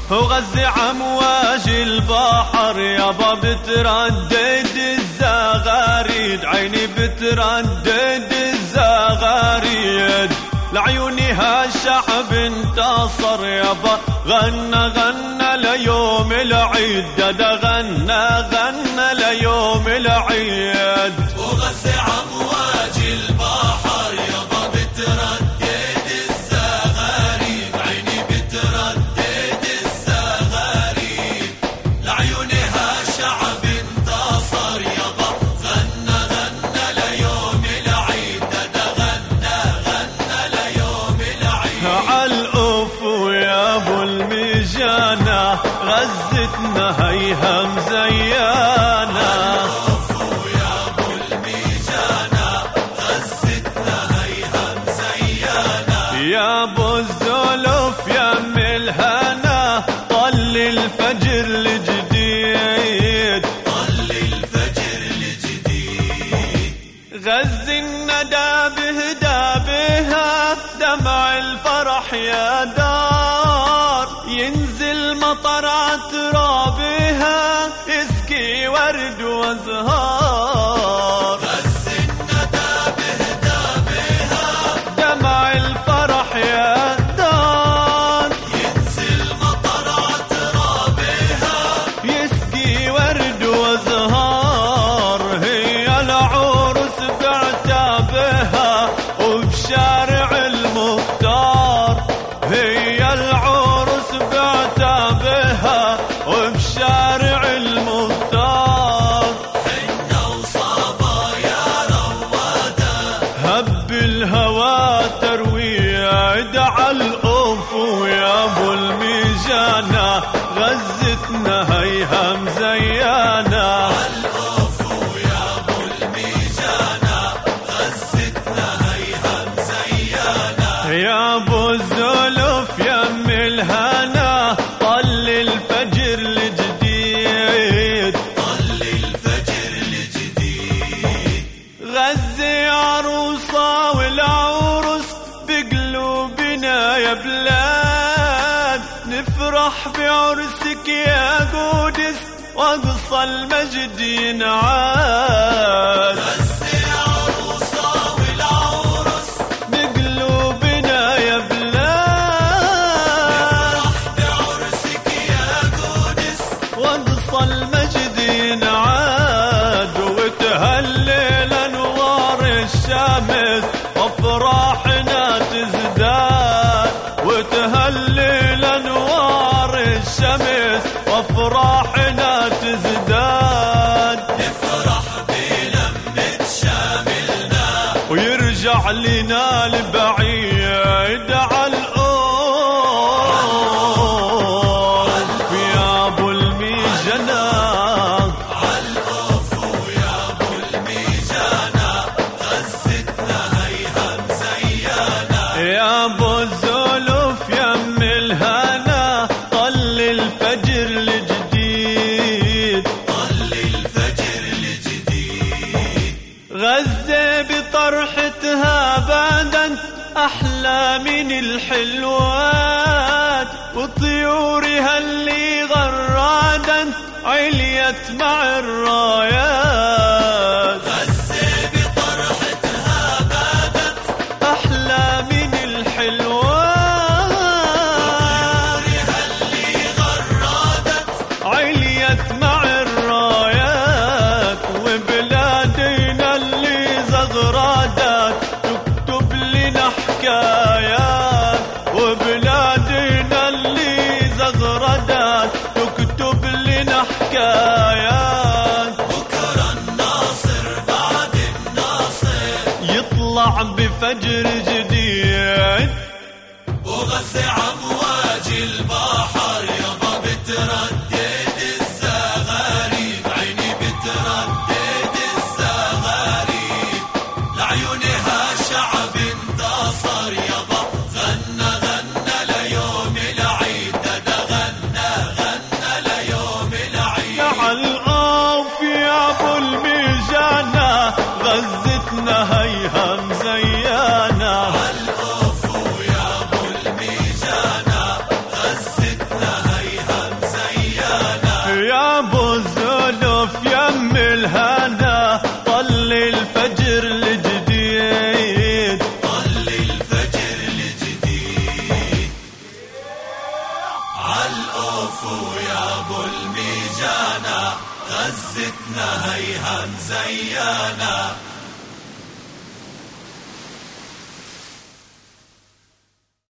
وغزة عمواج البحر يابا بتردد الزغاريد، عيني بتردد الزغاريد، لعيونها الشعب انتصر يابا، غنى غنى ليوم العيد، دادا غنى ليوم العيد. وغزة عمواج البحر يابا بتردد الزغاريد، عيني بتردد الزغاريد، لعيونها شعب انتصر يابا، غنى غنى ليوم العيد، دادا غنى ليوم العيد. عالقفو يا ابو المجانة غزتنا هيها مزيانة، يا ابو الزلف يا ام الهنا طل الفجر الجديد، طل الفجر الجديد، غزي الندى بهدى بها دمع الفرح يا دار، ينزل مطر عترابها يسقي ورد وازهار، غزي الندى بهدى بها دمع الفرح يا دار، ينزل مطر عترابها يسقي ورد وازهار، هي العروس بعتابها وبشارع المختار، هي العروس بعتابها وبشارع المختار، حنا وصابا يا رواده، هب الهوى ترويع على الأوفو يا ابو المجانة غزتنا هيها مزيانة، الأوفو يا ابو الميجانة غزتنا هيها مزيانة، يا ابو الزلف يا ام الهنا طل الفجر الجديد، طل الفجر الجديد، غزة عروسة والعروس بقلوبنا يا بلاد، نفرح بعرسك يا قدس واقصى المجد ينعاد، غزة عروسة والعروس بقلوبنا يا بلاد، بعرسك يا قدس، واقصى المجد ينعاد، وتهلل انوار الشمس وافراحنا تزداد، وتهلل انوار الشمس وافراحنا تزداد، نفرح بلمة شاملنا ويرجع لنا البعيد على الأوف يا ابو الميجنة، عالقفو يا ابو الميجانة غزتنا هيها مزيانة، يا ابو الزلف يا ام الهنا طل الفجر الجديد، طل الفجر الجديد، غزة بطرحتها بدت أحلى من الحلوات، وطيورها اللي غرادت عليت مع الرايات، غزة بطرحتها بادت أحلى من الحلوات، طيورها اللي غرادت عليت مع الرايات، وبلادنا اللي زغرادات تكتب لنا حكايات، وبلادنا اللي زغرادات تكتب لنا حكايات، بكرة الناصر بعد الناصر يطلع بفجر جديد، وغزة عمواج البحر يابا بتردد الزغاريد، عيني بتردد الزغاريد، لعيونها شعب انتصر يابا، غنى غنى ليوم العيد، دادا غنى ليوم العيد. يا عالقاف يا ابو الميجانة غزتنا هيها مزيانة، الأوفو يا ابو الميجانة غزتنا هيها ويا ابو الميجانا غزتنا هيها مزيانا